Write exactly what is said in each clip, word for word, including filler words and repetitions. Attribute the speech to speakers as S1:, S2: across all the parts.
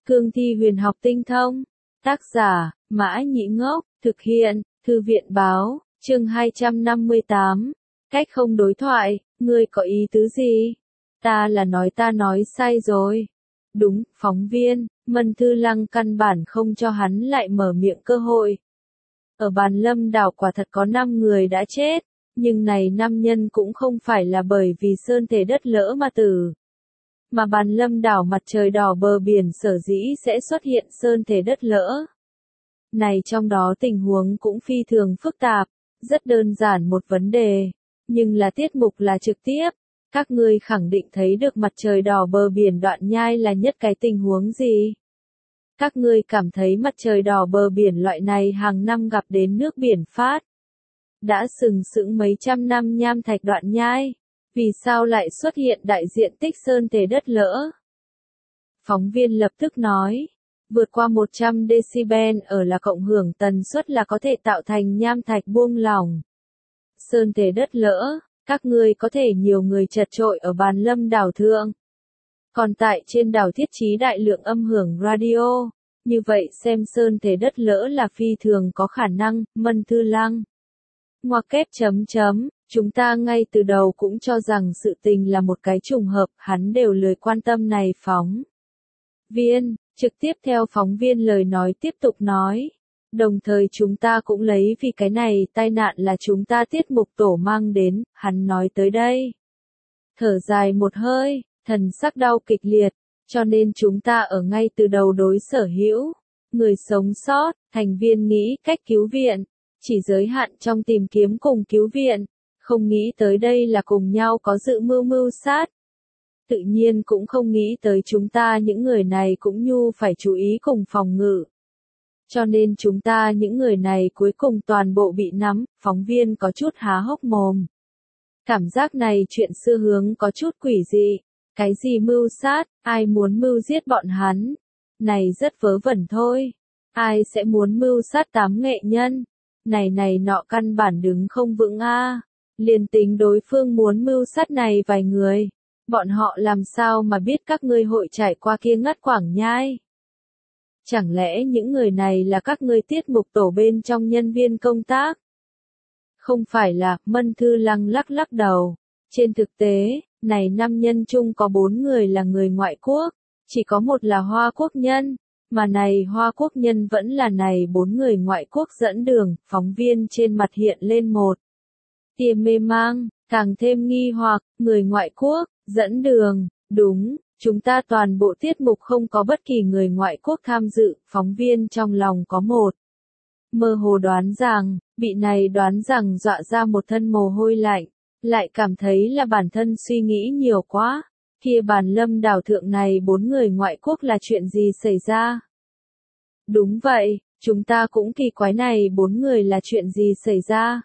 S1: Cương thi huyền học tinh thông. Tác giả, Mã Nhĩ Ngốc, thực hiện, Thư viện Báo, chương hai trăm năm mươi tám. Cách không đối thoại, ngươi có ý tứ gì? Ta là nói ta nói sai rồi. Đúng, phóng viên, Mân Thư Lăng căn bản không cho hắn lại mở miệng cơ hội. Ở Bàn Lâm đảo quả thật có năm người đã chết, nhưng này năm nhân cũng không phải là bởi vì sơn thể đất lỡ mà tử. Mà Bàn Lâm đảo mặt trời đỏ bờ biển sở dĩ sẽ xuất hiện sơn thể đất lỡ. Này trong đó tình huống cũng phi thường phức tạp, rất đơn giản một vấn đề, nhưng là tiết mục là trực tiếp. Các ngươi khẳng định thấy được mặt trời đỏ bờ biển Đoạn Nhai là nhất cái tình huống gì? Các ngươi cảm thấy mặt trời đỏ bờ biển loại này hàng năm gặp đến nước biển phát. Đã sừng sững mấy trăm năm nham thạch Đoạn Nhai, vì sao lại xuất hiện đại diện tích sơn thể đất lỡ? Phóng viên lập tức nói, vượt qua một trăm decibel ở là cộng hưởng tần suất là có thể tạo thành nham thạch buông lỏng. Sơn thể đất lỡ, các ngươi có thể nhiều người chật trội ở Bàn Lâm đảo thượng. Còn tại trên đảo thiết trí đại lượng âm hưởng radio, như vậy xem sơn thể đất lỡ là phi thường có khả năng. Mân Thư Lăng. Ngoặc kép chấm chấm, chúng ta ngay từ đầu cũng cho rằng sự tình là một cái trùng hợp, hắn đều lười quan tâm này phóng viên, trực tiếp theo phóng viên lời nói tiếp tục nói. Đồng thời chúng ta cũng lấy vì cái này tai nạn là chúng ta tiết mục tổ mang đến, hắn nói tới đây. Thở dài một hơi, thần sắc đau kịch liệt, cho nên chúng ta ở ngay từ đầu đối sở hữu, người sống sót, thành viên nghĩ cách cứu viện, chỉ giới hạn trong tìm kiếm cùng cứu viện, không nghĩ tới đây là cùng nhau có dự mưu mưu sát. Tự nhiên cũng không nghĩ tới chúng ta những người này cũng nhu phải chú ý cùng phòng ngự. Cho nên chúng ta những người này cuối cùng toàn bộ bị nắm, phóng viên có chút há hốc mồm. Cảm giác này chuyện xưa hướng có chút quỷ dị, cái gì mưu sát, ai muốn mưu giết bọn hắn, này rất vớ vẩn thôi, ai sẽ muốn mưu sát tám nghệ nhân, này này nọ căn bản đứng không vững a. Liền tính đối phương muốn mưu sát này vài người, bọn họ làm sao mà biết các ngươi hội trải qua kia ngất Quảng Nhai. Chẳng lẽ những người này là các ngươi tiết mục tổ bên trong nhân viên công tác? Không phải là, Mân Thư Lăng lắc lắc đầu. Trên thực tế, này năm nhân chung có bốn người là người ngoại quốc, chỉ có một là Hoa Quốc nhân, mà này Hoa Quốc nhân vẫn là này bốn người ngoại quốc dẫn đường. Phóng viên trên mặt hiện lên một tia mê mang, càng thêm nghi hoặc, người ngoại quốc, dẫn đường, đúng. Chúng ta toàn bộ tiết mục không có bất kỳ người ngoại quốc tham dự, phóng viên trong lòng có một mơ hồ đoán rằng, bị này đoán rằng dọa ra một thân mồ hôi lạnh, lại cảm thấy là bản thân suy nghĩ nhiều quá, kia Bàn Lâm đảo thượng này bốn người ngoại quốc là chuyện gì xảy ra? Đúng vậy, chúng ta cũng kỳ quái này bốn người là chuyện gì xảy ra?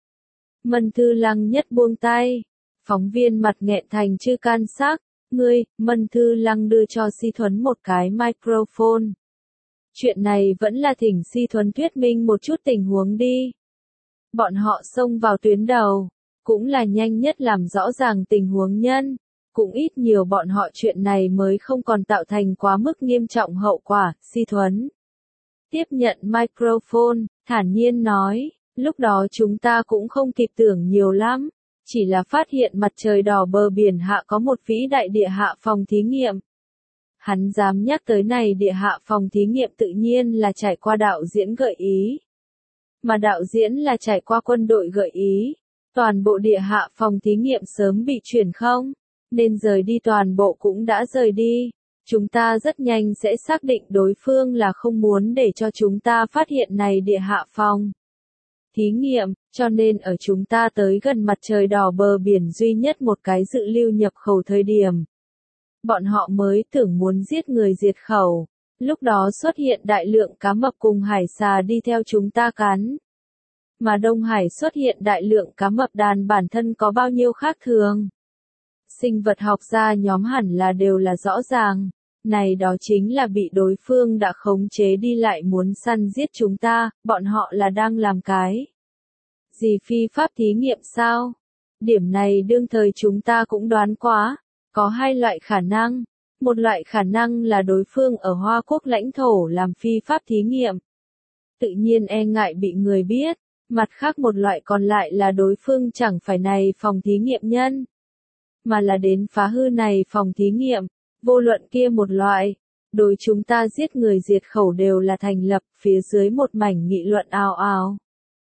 S1: Mân Thư Lăng nhất buông tay, phóng viên mặt nghẹn thành chư can sắc. Ngươi, Mân Thư Lăng đưa cho Si Thuấn một cái microphone. Chuyện này vẫn là thỉnh Si Thuấn thuyết minh một chút tình huống đi. Bọn họ xông vào tuyến đầu, cũng là nhanh nhất làm rõ ràng tình huống nhân, cũng ít nhiều bọn họ chuyện này mới không còn tạo thành quá mức nghiêm trọng hậu quả. Si Thuấn tiếp nhận microphone, thản nhiên nói, lúc đó chúng ta cũng không kịp tưởng nhiều lắm. Chỉ là phát hiện mặt trời đỏ bờ biển hạ có một vĩ đại địa hạ phòng thí nghiệm. Hắn dám nhắc tới này địa hạ phòng thí nghiệm tự nhiên là trải qua đạo diễn gợi ý. Mà đạo diễn là trải qua quân đội gợi ý. Toàn bộ địa hạ phòng thí nghiệm sớm bị chuyển không, nên rời đi toàn bộ cũng đã rời đi. Chúng ta rất nhanh sẽ xác định đối phương là không muốn để cho chúng ta phát hiện này địa hạ phòng thí nghiệm, cho nên ở chúng ta tới gần mặt trời đỏ bờ biển duy nhất một cái dự lưu nhập khẩu thời điểm. Bọn họ mới tưởng muốn giết người diệt khẩu, lúc đó xuất hiện đại lượng cá mập cùng hải xà đi theo chúng ta cắn. Mà Đông Hải xuất hiện đại lượng cá mập đàn bản thân có bao nhiêu khác thường. Sinh vật học gia nhóm hẳn là đều là rõ ràng. Này đó chính là bị đối phương đã khống chế đi lại muốn săn giết chúng ta, bọn họ là đang làm cái gì phi pháp thí nghiệm sao? Điểm này đương thời chúng ta cũng đoán quá, có hai loại khả năng. Một loại khả năng là đối phương ở Hoa Quốc lãnh thổ làm phi pháp thí nghiệm. Tự nhiên e ngại bị người biết, mặt khác một loại còn lại là đối phương chẳng phải này phòng thí nghiệm nhân, mà là đến phá hư này phòng thí nghiệm, vô luận kia một loại. Đối chúng ta giết người diệt khẩu đều là thành lập, phía dưới một mảnh nghị luận ào ào.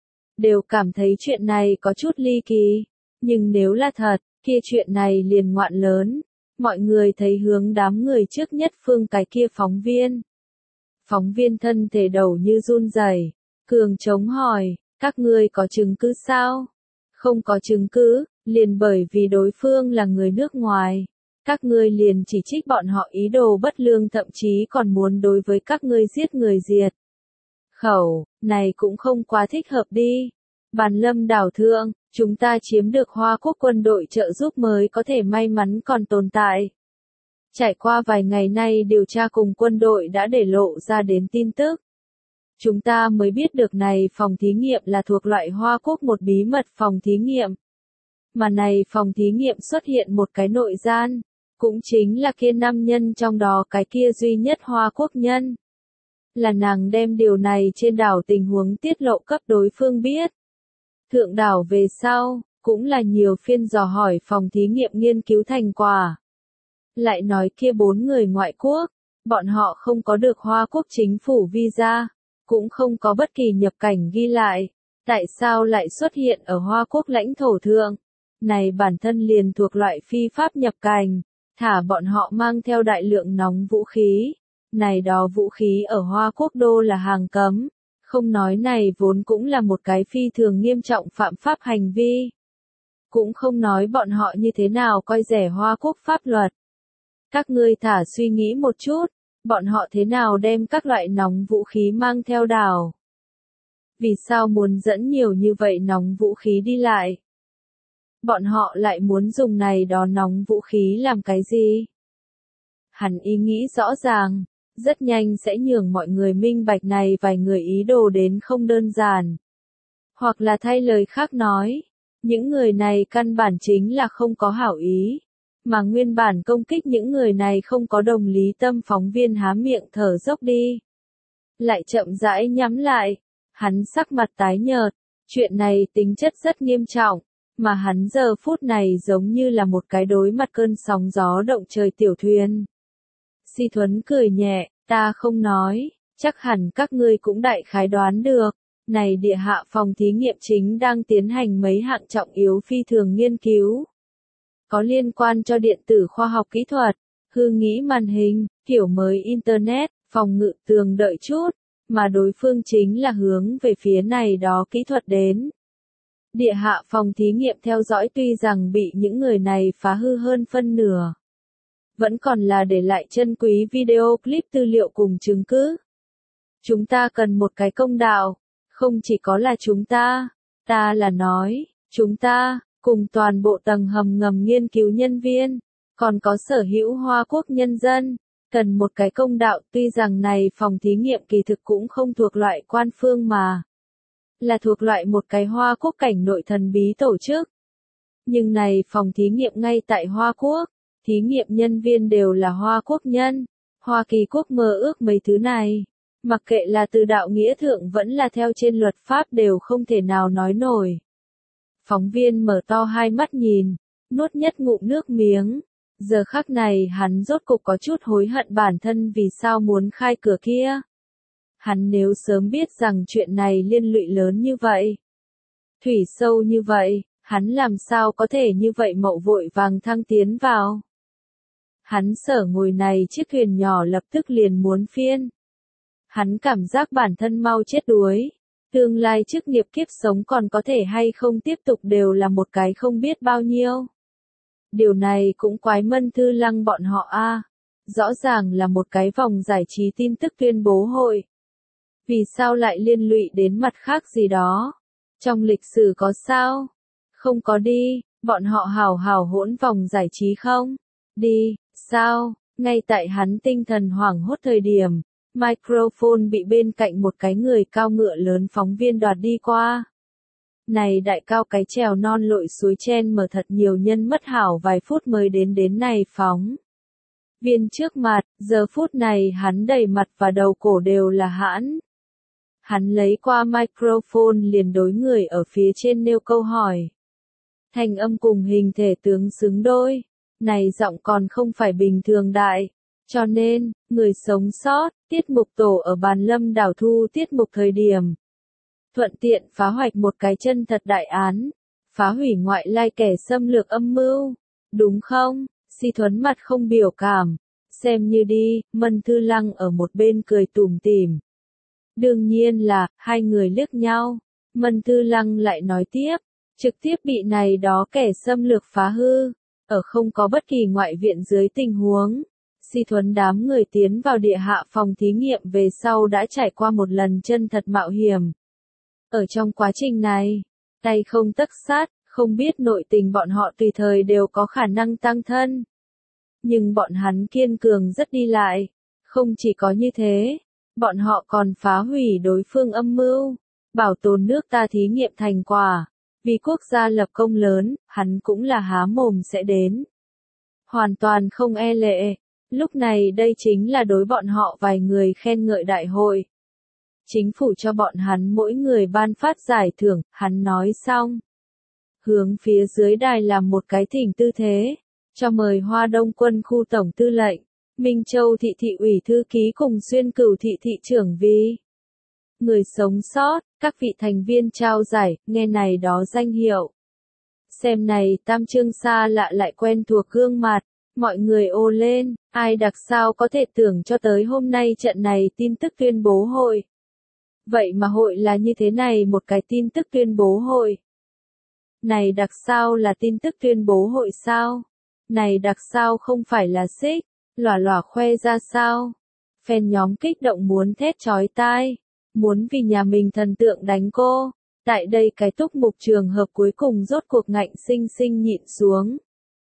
S1: Đều cảm thấy chuyện này có chút ly kỳ, nhưng nếu là thật, kia chuyện này liền ngoạn lớn. Mọi người thấy hướng đám người trước nhất phương cái kia phóng viên. Phóng viên thân thể đầu như run rẩy, cường chống hỏi, các ngươi có chứng cứ sao? Không có chứng cứ, liền bởi vì đối phương là người nước ngoài. Các ngươi liền chỉ trích bọn họ ý đồ bất lương, thậm chí còn muốn đối với các ngươi giết người diệt khẩu, này cũng không quá thích hợp đi. Bàn Lâm đảo thượng, chúng ta chiếm được Hoa Quốc quân đội trợ giúp mới có thể may mắn còn tồn tại. Trải qua vài ngày nay điều tra cùng quân đội đã để lộ ra đến tin tức. Chúng ta mới biết được này phòng thí nghiệm là thuộc loại Hoa Quốc một bí mật phòng thí nghiệm. Mà này phòng thí nghiệm xuất hiện một cái nội gian, cũng chính là kia năm nhân trong đó cái kia duy nhất Hoa Quốc nhân. Là nàng đem điều này trên đảo tình huống tiết lộ cấp đối phương biết. Thượng đảo về sau, cũng là nhiều phiên dò hỏi phòng thí nghiệm nghiên cứu thành quả. Lại nói kia bốn người ngoại quốc, bọn họ không có được Hoa Quốc chính phủ visa, cũng không có bất kỳ nhập cảnh ghi lại. Tại sao lại xuất hiện ở Hoa Quốc lãnh thổ thượng? Này bản thân liền thuộc loại phi pháp nhập cảnh, thả bọn họ mang theo đại lượng nóng vũ khí. Này đó vũ khí ở Hoa Quốc đô là hàng cấm. Không nói này vốn cũng là một cái phi thường nghiêm trọng phạm pháp hành vi. Cũng không nói bọn họ như thế nào coi rẻ Hoa Quốc pháp luật. Các ngươi thả suy nghĩ một chút, bọn họ thế nào đem các loại nóng vũ khí mang theo đảo? Vì sao muốn dẫn nhiều như vậy nóng vũ khí đi lại? Bọn họ lại muốn dùng này đó nóng vũ khí làm cái gì? Hắn ý nghĩ rõ ràng, rất nhanh sẽ nhường mọi người minh bạch này vài người ý đồ đến không đơn giản. Hoặc là thay lời khác nói, những người này căn bản chính là không có hảo ý, mà nguyên bản công kích những người này không có đồng lý tâm. Phóng viên há miệng thở dốc đi. Lại chậm rãi nhắm lại, hắn sắc mặt tái nhợt, chuyện này tính chất rất nghiêm trọng, mà hắn giờ phút này giống như là một cái đối mặt cơn sóng gió động trời tiểu thuyền. Si Thuấn cười nhẹ, ta không nói, chắc hẳn các ngươi cũng đại khái đoán được, này địa hạ phòng thí nghiệm chính đang tiến hành mấy hạng trọng yếu phi thường nghiên cứu. Có liên quan cho điện tử khoa học kỹ thuật, hư nghĩ màn hình, kiểu mới Internet, phòng ngự tường đợi chút, mà đối phương chính là hướng về phía này đó kỹ thuật đến. Địa hạ phòng thí nghiệm theo dõi tuy rằng bị những người này phá hư hơn phân nửa. Vẫn còn là để lại chân quý video clip tư liệu cùng chứng cứ. Chúng ta cần một cái công đạo, không chỉ có là chúng ta, ta là nói, chúng ta, cùng toàn bộ tầng hầm ngầm nghiên cứu nhân viên, còn có sở hữu Hoa Quốc nhân dân, cần một cái công đạo. Tuy rằng này phòng thí nghiệm kỳ thực cũng không thuộc loại quan phương mà, là thuộc loại một cái Hoa Quốc cảnh nội thần bí tổ chức. Nhưng này phòng thí nghiệm ngay tại Hoa Quốc, thí nghiệm nhân viên đều là Hoa Quốc nhân, Hoa Kỳ quốc mơ ước mấy thứ này. Mặc kệ là từ đạo nghĩa thượng vẫn là theo trên luật pháp đều không thể nào nói nổi. Phóng viên mở to hai mắt nhìn, nuốt nhất ngụm nước miếng. Giờ khắc này hắn rốt cục có chút hối hận bản thân vì sao muốn khai cửa kia. Hắn nếu sớm biết rằng chuyện này liên lụy lớn như vậy, thủy sâu như vậy, hắn làm sao có thể như vậy mậu vội vàng thăng tiến vào. Hắn sở ngồi này chiếc thuyền nhỏ lập tức liền muốn phiên. Hắn cảm giác bản thân mau chết đuối. Tương lai chức nghiệp kiếp sống còn có thể hay không tiếp tục đều là một cái không biết bao nhiêu. Điều này cũng quái Mân Thư Lăng bọn họ a. À. Rõ ràng là một cái vòng giải trí tin tức tuyên bố hội. Vì sao lại liên lụy đến mặt khác gì đó? Trong lịch sử có sao? Không có đi, bọn họ hào hào hỗn vòng giải trí không? Đi, sao? Ngay tại hắn tinh thần hoảng hốt thời điểm, microphone bị bên cạnh một cái người cao ngựa lớn phóng viên đoạt đi qua. Này đại cao cái chèo non lội suối chen mở thật nhiều nhân mất hảo vài phút mới đến đến này phóng. viên trước mặt, giờ phút này hắn đầy mặt và đầu cổ đều là hãn. Hắn lấy qua microphone liền đối người ở phía trên nêu câu hỏi. Thanh âm cùng hình thể tướng xứng đôi, này giọng còn không phải bình thường đại. Cho nên, người sống sót, tiết mục tổ ở bàn lâm đảo thu tiết mục thời điểm. Thuận tiện phá hoạch một cái chân thật đại án, phá hủy ngoại lai kẻ xâm lược âm mưu, đúng không? Si Thuấn mặt không biểu cảm, xem như đi, Mân Thư Lăng ở một bên cười tủm tỉm. Đương nhiên là, hai người liếc nhau, Mân Thư Lăng lại nói tiếp, trực tiếp bị này đó kẻ xâm lược phá hư, ở không có bất kỳ ngoại viện dưới tình huống. Si Thuấn đám người tiến vào địa hạ phòng thí nghiệm về sau đã trải qua một lần chân thật mạo hiểm. Ở trong quá trình này, tay không tấc sắt, không biết nội tình bọn họ tùy thời đều có khả năng tăng thân. Nhưng bọn hắn kiên cường rất đi lại. Không chỉ có như thế, bọn họ còn phá hủy đối phương âm mưu, bảo tồn nước ta thí nghiệm thành quả. Vì quốc gia lập công lớn, hắn cũng là há mồm sẽ đến. Hoàn toàn không e lệ. Lúc này đây chính là đối bọn họ vài người khen ngợi đại hội. Chính phủ cho bọn hắn mỗi người ban phát giải thưởng, hắn nói xong. Hướng phía dưới đài làm một cái thỉnh tư thế, cho mời Hoa Đông quân khu tổng tư lệnh, Minh Châu thị thị ủy thư ký cùng Xuyên Cửu thị thị trưởng vì người sống sót, các vị thành viên trao giải, nghe này đó danh hiệu. Xem này tam chương xa lạ lại quen thuộc gương mặt, mọi người ồ lên, ai đặc sao có thể tưởng cho tới hôm nay trận này tin tức tuyên bố hội. Vậy mà hội là như thế này một cái tin tức tuyên bố hội. Này đặc sao là tin tức tuyên bố hội sao? Này đặc sao không phải là xích, lòa lòa khoe ra sao? Fan nhóm kích động muốn thét chói tai, muốn vì nhà mình thần tượng đánh cô. Tại đây cái túc mục trường hợp cuối cùng rốt cuộc ngạnh sinh sinh nhịn xuống.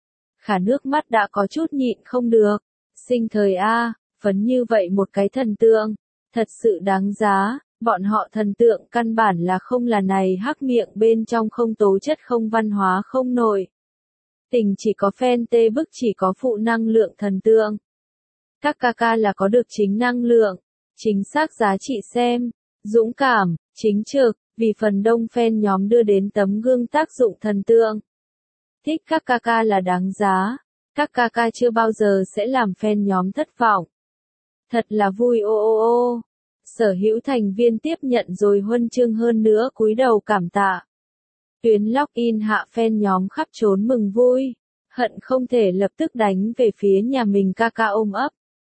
S1: Khả nước mắt đã có chút nhịn không được. Sinh thời A, phấn như vậy một cái thần tượng, thật sự đáng giá. Bọn họ thần tượng căn bản là không là này hắc miệng bên trong không tố chất không văn hóa không nổi. Tình chỉ có fan tê bức chỉ có phụ năng lượng thần tượng. Các ca ca là có được chính năng lượng, chính xác giá trị xem, dũng cảm, chính trực, vì phần đông fan nhóm đưa đến tấm gương tác dụng thần tượng. Thích các ca ca là đáng giá, các ca ca chưa bao giờ sẽ làm fan nhóm thất vọng. Thật là vui ô ô ô. Sở hữu thành viên tiếp nhận rồi huân chương hơn nữa cúi đầu cảm tạ. Tuyến login hạ fan nhóm khắp trốn mừng vui, hận không thể lập tức đánh về phía nhà mình ca ca ôm ấp.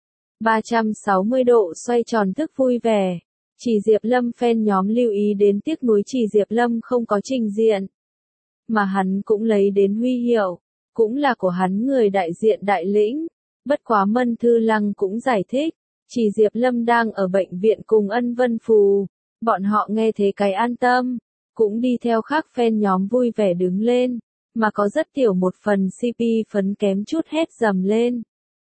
S1: ba trăm sáu mươi độ xoay tròn thức vui vẻ. Chỉ Diệp Lâm fan nhóm lưu ý đến tiếc nuối Chỉ Diệp Lâm không có trình diện. Mà hắn cũng lấy đến huy hiệu, cũng là của hắn người đại diện đại lĩnh. Bất quá Mân Thư Lăng cũng giải thích. Chỉ Diệp Lâm đang ở bệnh viện cùng Ân Vân Phù, bọn họ nghe thế cái an tâm, cũng đi theo khác fan nhóm vui vẻ đứng lên, mà có rất tiểu một phần xê pê phấn kém chút hét dầm lên.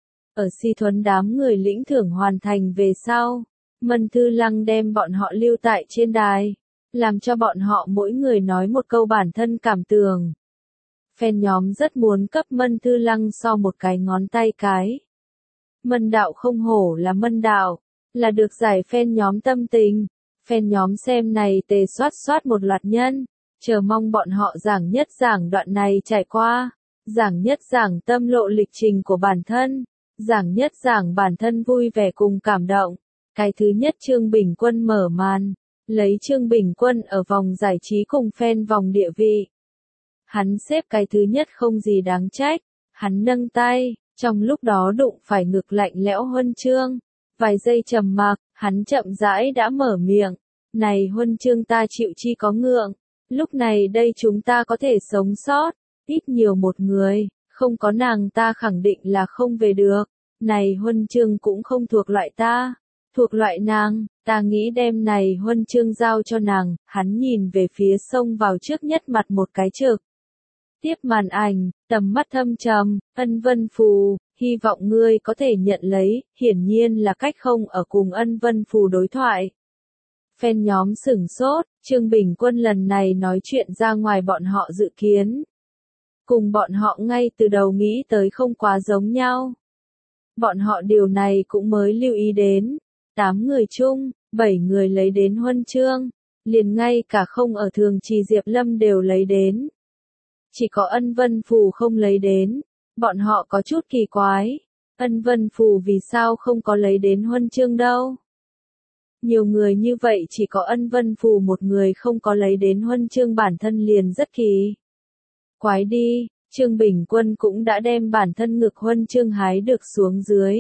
S1: Ở Si Thuấn đám người lĩnh thưởng hoàn thành về sau, Mân Thư Lăng đem bọn họ lưu tại trên đài, làm cho bọn họ mỗi người nói một câu bản thân cảm tưởng. Fan nhóm rất muốn cấp Mân Thư Lăng so một cái ngón tay cái. Mân đạo không hổ là mân đạo, là được giải fan nhóm tâm tình. Fan nhóm xem này tề soát soát một loạt nhân, chờ mong bọn họ giảng nhất giảng đoạn này trải qua, giảng nhất giảng tâm lộ lịch trình của bản thân, giảng nhất giảng bản thân vui vẻ cùng cảm động. Cái thứ nhất Trương Bình Quân mở màn, lấy Trương Bình Quân ở vòng giải trí cùng fan vòng địa vị. Hắn xếp cái thứ nhất không gì đáng trách, hắn nâng tay. Trong lúc đó đụng phải ngực lạnh lẽo huân chương, vài giây trầm mặc, hắn chậm rãi đã mở miệng, này huân chương ta chịu chi có ngượng, lúc này đây chúng ta có thể sống sót, ít nhiều một người, không có nàng ta khẳng định là không về được, này huân chương cũng không thuộc loại ta, thuộc loại nàng, ta nghĩ đem này huân chương giao cho nàng, hắn nhìn về phía sông vào trước nhất mặt một cái trực. Tiếp màn ảnh, tầm mắt thâm trầm, Ân Vân Phù, hy vọng ngươi có thể nhận lấy, hiển nhiên là cách không ở cùng Ân Vân Phù đối thoại. Fan nhóm sửng sốt, Trương Bình Quân lần này nói chuyện ra ngoài bọn họ dự kiến. Cùng bọn họ ngay từ đầu nghĩ tới không quá giống nhau. Bọn họ điều này cũng mới lưu ý đến. Tám người chung, bảy người lấy đến huân chương. Liền ngay cả không ở thường trì Diệp Lâm đều lấy đến. Chỉ có Ân Vân Phù không lấy đến. Bọn họ có chút kỳ quái. Ân Vân Phù vì sao không có lấy đến huân chương đâu? Nhiều người như vậy chỉ có Ân Vân Phù một người không có lấy đến huân chương bản thân liền rất kỳ. Quái đi, Trương Bình Quân cũng đã đem bản thân ngực huân chương hái được xuống dưới.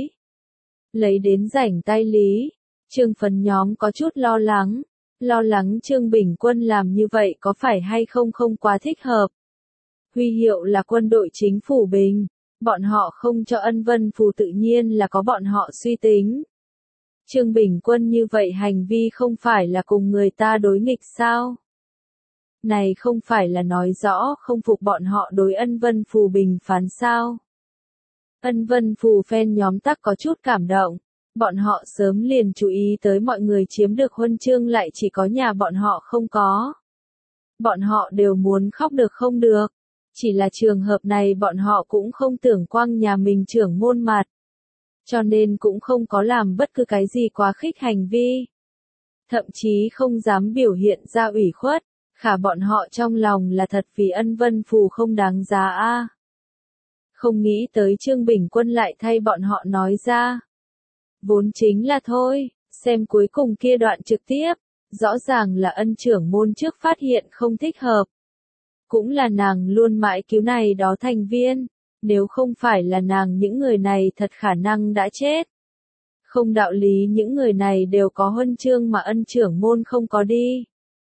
S1: Lấy đến rảnh tay lý, Trương Phấn nhóm có chút lo lắng. Lo lắng Trương Bình Quân làm như vậy có phải hay không không quá thích hợp. Huy hiệu là quân đội chính phủ Bình. Bọn họ không cho Ân Vân Phù tự nhiên là có bọn họ suy tính. Trương Bình Quân như vậy hành vi không phải là cùng người ta đối nghịch sao? Này không phải là nói rõ không phục bọn họ đối Ân Vân Phù bình phán sao? Ân Vân Phù fan nhóm tắc có chút cảm động. Bọn họ sớm liền chú ý tới mọi người chiếm được huân chương lại chỉ có nhà bọn họ không có. Bọn họ đều muốn khóc được không được. Chỉ là trường hợp này bọn họ cũng không tưởng quăng nhà mình trưởng môn mặt. Cho nên cũng không có làm bất cứ cái gì quá khích hành vi. Thậm chí không dám biểu hiện ra ủy khuất. Khả bọn họ trong lòng là thật vì Ân Vân Phù không đáng giá a. Không nghĩ tới Trương Bình Quân lại thay bọn họ nói ra. Vốn chính là thôi, xem cuối cùng kia đoạn trực tiếp, rõ ràng là Ân trưởng môn trước phát hiện không thích hợp. Cũng là nàng luôn mãi cứu này đó thành viên, nếu không phải là nàng những người này thật khả năng đã chết. Không đạo lý những người này đều có huân chương mà Ân trưởng môn không có đi.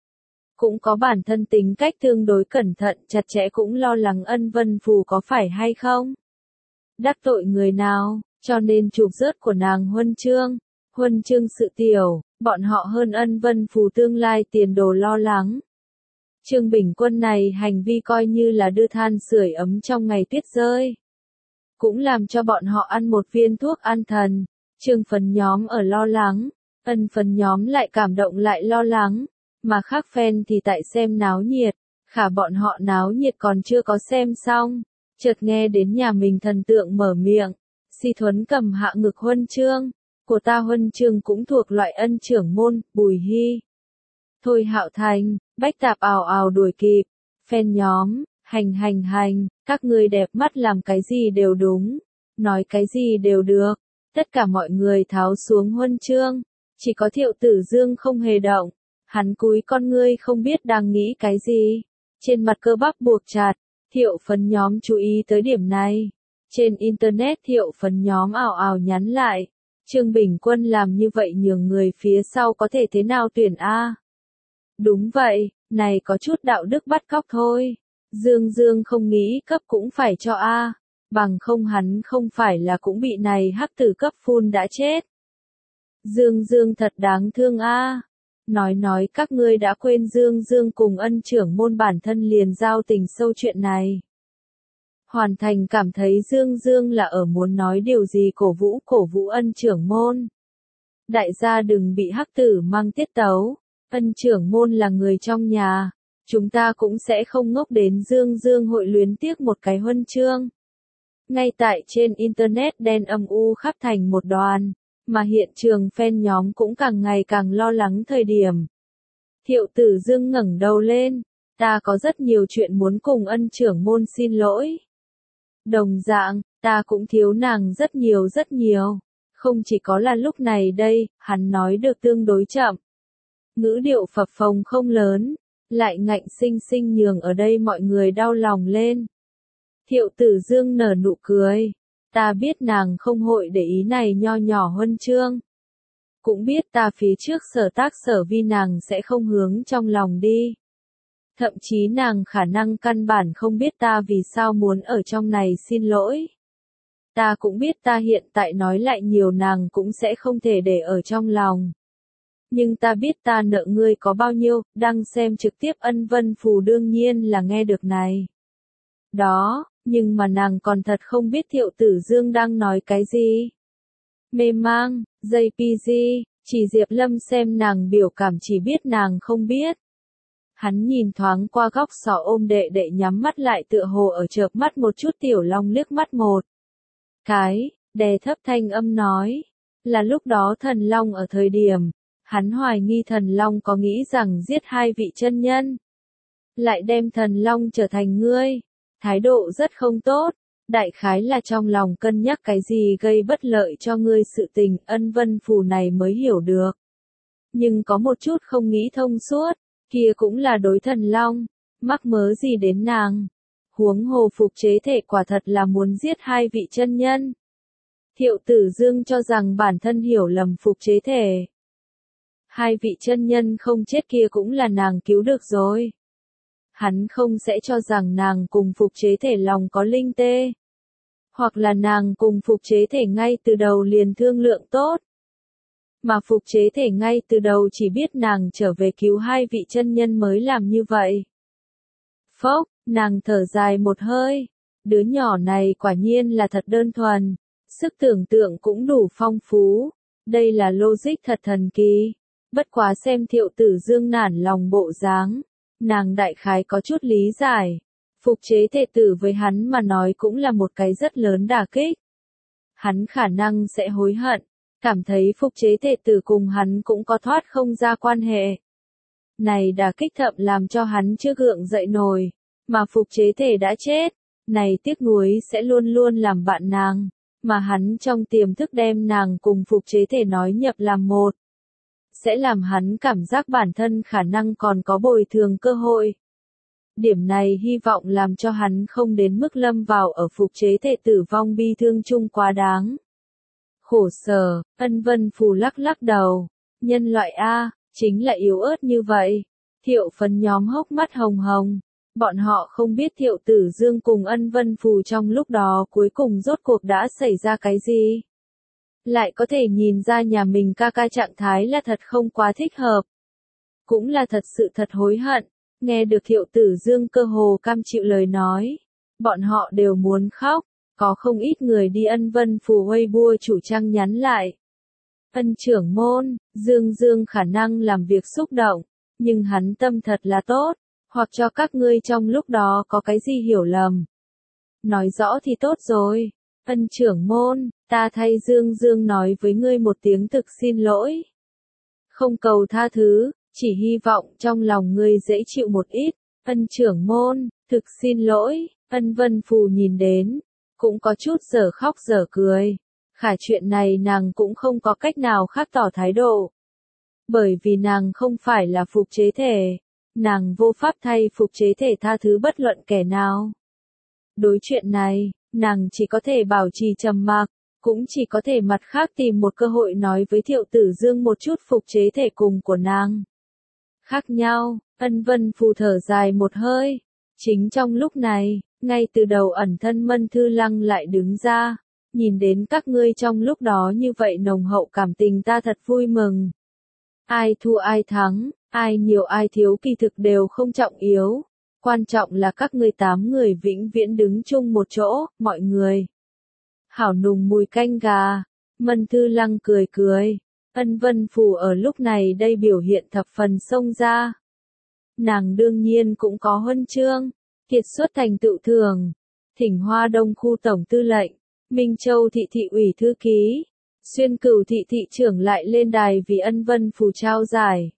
S1: Cũng có bản thân tính cách tương đối cẩn thận chặt chẽ cũng lo lắng Ân Vân Phù có phải hay không. Đắc tội người nào, cho nên chụp rớt của nàng huân chương. Huân chương sự tiểu, bọn họ hơn Ân Vân Phù tương lai tiền đồ lo lắng. Trương Bình Quân này hành vi coi như là đưa than sưởi ấm trong ngày tuyết rơi. Cũng làm cho bọn họ ăn một viên thuốc an thần. Trương Phấn nhóm ở lo lắng, Ân Phấn nhóm lại cảm động lại lo lắng. Mà khác fan thì tại xem náo nhiệt, khả bọn họ náo nhiệt còn chưa có xem xong. Chợt nghe đến nhà mình thần tượng mở miệng. Si Thuấn cầm hạ ngực huân chương. Của ta huân chương cũng thuộc loại Ân trưởng môn, Bùi Hy. Thôi Hạo Thành, Bách Tạp ào ào đuổi kịp. Fan nhóm, hành hành hành, các ngươi đẹp mắt làm cái gì đều đúng. Nói cái gì đều được. Tất cả mọi người tháo xuống huân chương. Chỉ có Thiệu Tử Dương không hề động. Hắn cúi con ngươi không biết đang nghĩ cái gì. Trên mặt cơ bắp buộc chặt. Thiệu Phấn nhóm chú ý tới điểm này. Trên internet Thiệu Phấn nhóm ào ào nhắn lại. Trương Bình Quân làm như vậy nhường người phía sau có thể thế nào tuyển A. Đúng vậy, này có chút đạo đức bắt cóc thôi. Dương Dương không nghĩ cấp cũng phải cho A. Bằng không hắn không phải là cũng bị này hắc tử cấp phun đã chết. Dương Dương thật đáng thương A. Nói nói các ngươi đã quên Dương Dương cùng Ân trưởng môn bản thân liền giao tình sâu chuyện này. Hoàn Thành cảm thấy Dương Dương là ở muốn nói điều gì cổ vũ cổ vũ Ân trưởng môn. Đại gia đừng bị hắc tử mang tiết tấu. Ân trưởng môn là người trong nhà. Chúng ta cũng sẽ không ngốc đến Dương Dương hội luyến tiếc một cái huân chương. Ngay tại trên internet đen âm u khắp thành một đoàn. Mà hiện trường fan nhóm cũng càng ngày càng lo lắng thời điểm. Thiệu Tử Dương ngẩng đầu lên. Ta có rất nhiều chuyện muốn cùng Ân trưởng môn xin lỗi. Đồng dạng, ta cũng thiếu nàng rất nhiều rất nhiều. Không chỉ có là lúc này đây, hắn nói được tương đối chậm. Ngữ điệu phập phồng không lớn, lại ngạnh sinh sinh nhường ở đây mọi người đau lòng lên. Thiệu Tử Dương nở nụ cười. Ta biết nàng không hội để ý này nho nhỏ huân chương. Cũng biết ta phía trước sở tác sở vi nàng sẽ không hướng trong lòng đi. Thậm chí nàng khả năng căn bản không biết ta vì sao muốn ở trong này xin lỗi. Ta cũng biết ta hiện tại nói lại nhiều nàng cũng sẽ không thể để ở trong lòng. Nhưng ta biết ta nợ ngươi có bao nhiêu, đang xem trực tiếp Ân Vân Phù đương nhiên là nghe được này. Đó, nhưng mà nàng còn thật không biết Thiệu Tử Dương đang nói cái gì. Mê mang, gi pê giê, chỉ Diệp Lâm xem nàng biểu cảm chỉ biết nàng không biết. Hắn nhìn thoáng qua góc sọ ôm đệ đệ nhắm mắt lại tựa hồ ở chợp mắt một chút Tiểu Long liếc mắt một cái, đè thấp thanh âm nói, là lúc đó thần long ở thời điểm, hắn hoài nghi thần long có nghĩ rằng giết hai vị chân nhân, lại đem thần long trở thành ngươi, thái độ rất không tốt, đại khái là trong lòng cân nhắc cái gì gây bất lợi cho ngươi sự tình, Ân Vân Phù này mới hiểu được. Nhưng có một chút không nghĩ thông suốt, kia cũng là đối thần long, mắc mớ gì đến nàng. Huống hồ phục chế thể quả thật là muốn giết hai vị chân nhân. Thiệu Tử Dương cho rằng bản thân hiểu lầm phục chế thể. Hai vị chân nhân không chết kia cũng là nàng cứu được rồi. Hắn không sẽ cho rằng nàng cùng phục chế thể lòng có linh tê. Hoặc là nàng cùng phục chế thể ngay từ đầu liền thương lượng tốt. Mà phục chế thể ngay từ đầu chỉ biết nàng trở về cứu hai vị chân nhân mới làm như vậy. Phốc, nàng thở dài một hơi. Đứa nhỏ này quả nhiên là thật đơn thuần. Sức tưởng tượng cũng đủ phong phú. Đây là logic thật thần kỳ. Bất quá xem Thiệu Tử Dương nản lòng bộ dáng. Nàng đại khái có chút lý giải. Phục chế thể tử với hắn mà nói cũng là một cái rất lớn đả kích. Hắn khả năng sẽ hối hận. Cảm thấy phục chế thể tử cùng hắn cũng có thoát không ra quan hệ. Này đả kích thậm làm cho hắn chưa gượng dậy nổi. Mà phục chế thể đã chết. Này tiếc nuối sẽ luôn luôn làm bạn nàng. Mà hắn trong tiềm thức đem nàng cùng phục chế thể nói nhập làm một. Sẽ làm hắn cảm giác bản thân khả năng còn có bồi thường cơ hội. Điểm này hy vọng làm cho hắn không đến mức lâm vào ở phục chế thể tử vong bi thương chung quá đáng. Khổ sở, Ân Vân Phù lắc lắc đầu. Nhân loại A, chính là yếu ớt như vậy. Thiệu Phấn nhóm hốc mắt hồng hồng. Bọn họ không biết Thiệu Tử Dương cùng Ân Vân Phù trong lúc đó cuối cùng rốt cuộc đã xảy ra cái gì. Lại có thể nhìn ra nhà mình ca ca trạng thái là thật không quá thích hợp. Cũng là thật sự thật hối hận. Nghe được Thiệu Tử Dương cơ hồ cam chịu lời nói. Bọn họ đều muốn khóc. Có không ít người đi Ân Vân Phù Weibo chủ trang nhắn lại. Ân trưởng môn, Dương Dương khả năng làm việc xúc động. Nhưng hắn tâm thật là tốt. Hoặc cho các ngươi trong lúc đó có cái gì hiểu lầm. Nói rõ thì tốt rồi. Ân trưởng môn, ta thay Dương Dương nói với ngươi một tiếng thực xin lỗi. Không cầu tha thứ, chỉ hy vọng trong lòng ngươi dễ chịu một ít. Ân trưởng môn, thực xin lỗi. Ân Vân Phù nhìn đến, cũng có chút dở khóc dở cười. Khả chuyện này nàng cũng không có cách nào khác tỏ thái độ. Bởi vì nàng không phải là phục chế thể. Nàng vô pháp thay phục chế thể tha thứ bất luận kẻ nào. Đối chuyện này, nàng chỉ có thể bảo trì trầm mặc, cũng chỉ có thể mặt khác tìm một cơ hội nói với Thiệu Tử Dương một chút phục chế thể cùng của nàng. Khác nhau, Ân Vân Phù thở dài một hơi. Chính trong lúc này, ngay từ đầu ẩn thân Mân Thư Lăng lại đứng ra. Nhìn đến các ngươi trong lúc đó như vậy nồng hậu cảm tình ta thật vui mừng. Ai thua ai thắng, ai nhiều ai thiếu kỳ thực đều không trọng yếu. Quan trọng là các ngươi tám người vĩnh viễn đứng chung một chỗ, mọi người. Hảo nùng mùi canh gà. Mân Thư Lăng cười cười. Ân Vân Phù ở lúc này đây biểu hiện thập phần xông ra. Nàng đương nhiên cũng có huân chương. Kiệt xuất thành tựu thường. Thỉnh Hoa Đông khu tổng tư lệnh. Minh Châu thị thị ủy thư ký. Xuyên Cửu thị thị trưởng lại lên đài vì Ân Vân Phù trao giải.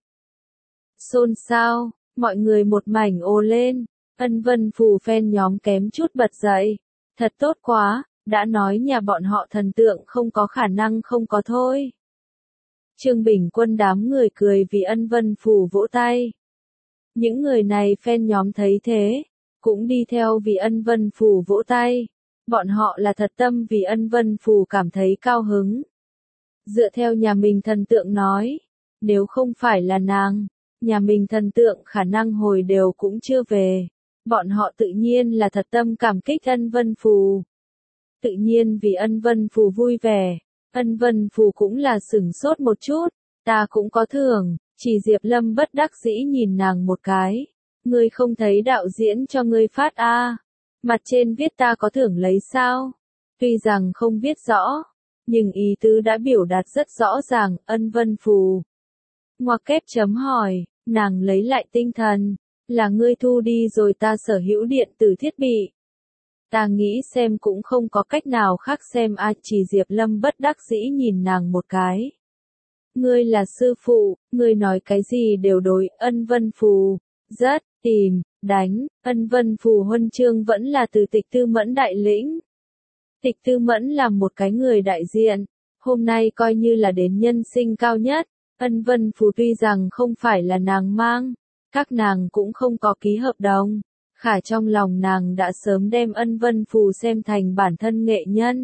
S1: Xôn xao, mọi người một mảnh ồ lên. Ân Vân Phù fan nhóm kém chút bật dậy. Thật tốt quá, đã nói nhà bọn họ thần tượng không có khả năng không có thôi. Trương Bình Quân đám người cười vì Ân Vân Phù vỗ tay. Những người này fan nhóm thấy thế, cũng đi theo vì Ân Vân Phù vỗ tay. Bọn họ là thật tâm vì Ân Vân Phù cảm thấy cao hứng. Dựa theo nhà mình thần tượng nói, nếu không phải là nàng, nhà mình thần tượng khả năng hồi đều cũng chưa về. Bọn họ tự nhiên là thật tâm cảm kích Ân Vân Phù. Tự nhiên vì Ân Vân Phù vui vẻ. Ân Vân Phù cũng là sửng sốt một chút. Ta cũng có thưởng. Chỉ Diệp Lâm bất đắc dĩ nhìn nàng một cái. Ngươi không thấy đạo diễn cho ngươi phát a? À. Mặt trên viết ta có thưởng lấy sao? Tuy rằng không viết rõ, nhưng ý tứ đã biểu đạt rất rõ ràng. Ân Vân Phù. Ngoặc kép chấm hỏi, nàng lấy lại tinh thần. Là ngươi thu đi rồi ta sở hữu điện tử thiết bị. Ta nghĩ xem cũng không có cách nào khác xem a. Chỉ Diệp Lâm bất đắc dĩ nhìn nàng một cái. Ngươi là sư phụ, ngươi nói cái gì đều đối, Ân Vân Phù, rất, tìm, đánh, Ân Vân Phù huân chương vẫn là từ Tịch Tư Mẫn đại lĩnh. Tịch Tư Mẫn là một cái người đại diện, hôm nay coi như là đến nhân sinh cao nhất, Ân Vân Phù tuy rằng không phải là nàng mang, các nàng cũng không có ký hợp đồng, khả trong lòng nàng đã sớm đem Ân Vân Phù xem thành bản thân nghệ nhân.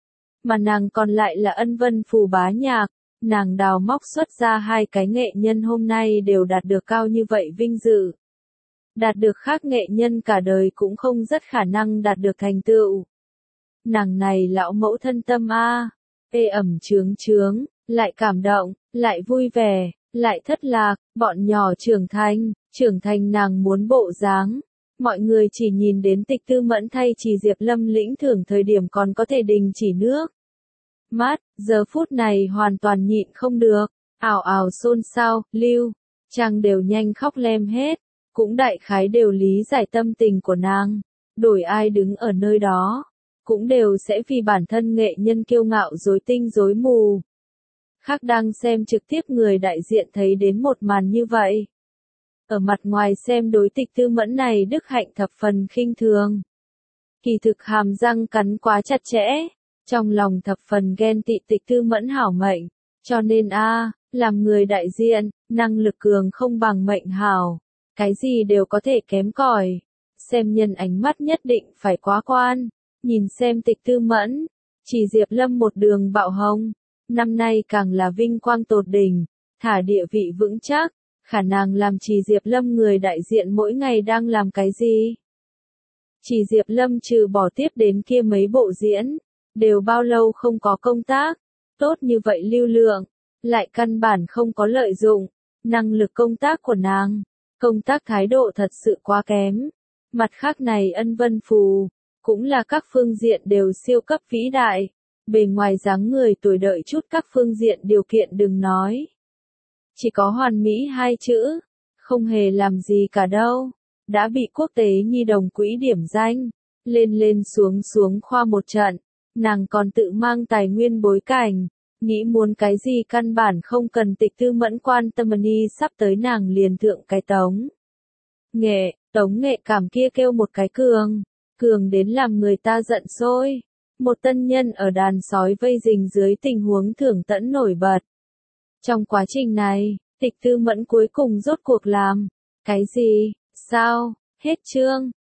S1: Mà nàng còn lại là Ân Vân Phù bá nhạc, nàng đào móc xuất ra hai cái nghệ nhân hôm nay đều đạt được cao như vậy vinh dự. Đạt được khác nghệ nhân cả đời cũng không rất khả năng đạt được thành tựu. Nàng này lão mẫu thân tâm a, ê ẩm chướng chướng, lại cảm động, lại vui vẻ, lại thất lạc, bọn nhỏ trưởng thành, trưởng thành nàng muốn bộ dáng. Mọi người chỉ nhìn đến Tịch Tư Mẫn thay Chỉ Diệp Lâm lĩnh thưởng thời điểm còn có thể đình chỉ nước mắt, giờ phút này hoàn toàn nhịn không được, ảo ảo xôn xao, lưu, trang đều nhanh khóc lem hết, cũng đại khái đều lý giải tâm tình của nàng, đổi ai đứng ở nơi đó, cũng đều sẽ vì bản thân nghệ nhân kiêu ngạo rối tinh rối mù. Khác đang xem trực tiếp người đại diện thấy đến một màn như vậy. Ở mặt ngoài xem đối Tịch Tư Mẫn này đức hạnh thập phần khinh thường. Kỳ thực hàm răng cắn quá chặt chẽ, trong lòng thập phần ghen tị Tịch Tư Mẫn hảo mệnh, cho nên a, làm người đại diện, năng lực cường không bằng mệnh hảo, cái gì đều có thể kém cỏi. Xem nhân ánh mắt nhất định phải quá quan, nhìn xem Tịch Tư Mẫn, Chỉ Diệp Lâm một đường bạo hồng, năm nay càng là vinh quang tột đỉnh, thả địa vị vững chắc. Khả năng làm Chỉ Diệp Lâm người đại diện mỗi ngày đang làm cái gì? Chỉ Diệp Lâm trừ bỏ tiếp đến kia mấy bộ diễn, đều bao lâu không có công tác, tốt như vậy lưu lượng, lại căn bản không có lợi dụng, năng lực công tác của nàng, công tác thái độ thật sự quá kém. Mặt khác này Ân Vân Phù, cũng là các phương diện đều siêu cấp vĩ đại, bề ngoài dáng người tuổi đợi chút các phương diện điều kiện đừng nói. Chỉ có hoàn mỹ hai chữ, không hề làm gì cả đâu, đã bị quốc tế nhi đồng quỹ điểm danh, lên lên xuống xuống khoa một trận, nàng còn tự mang tài nguyên bối cảnh, nghĩ muốn cái gì căn bản không cần Tịch Tư Mẫn quan tâm ni sắp tới nàng liền thượng cái tống. Nghệ, tống nghệ cảm kia kêu một cái cường, cường đến làm người ta giận sôi, một tân nhân ở đàn sói vây rình dưới tình huống thưởng tẫn nổi bật. Trong quá trình này, Tịch Tư Mẫn cuối cùng rốt cuộc làm. Cái gì? Sao? Hết chương.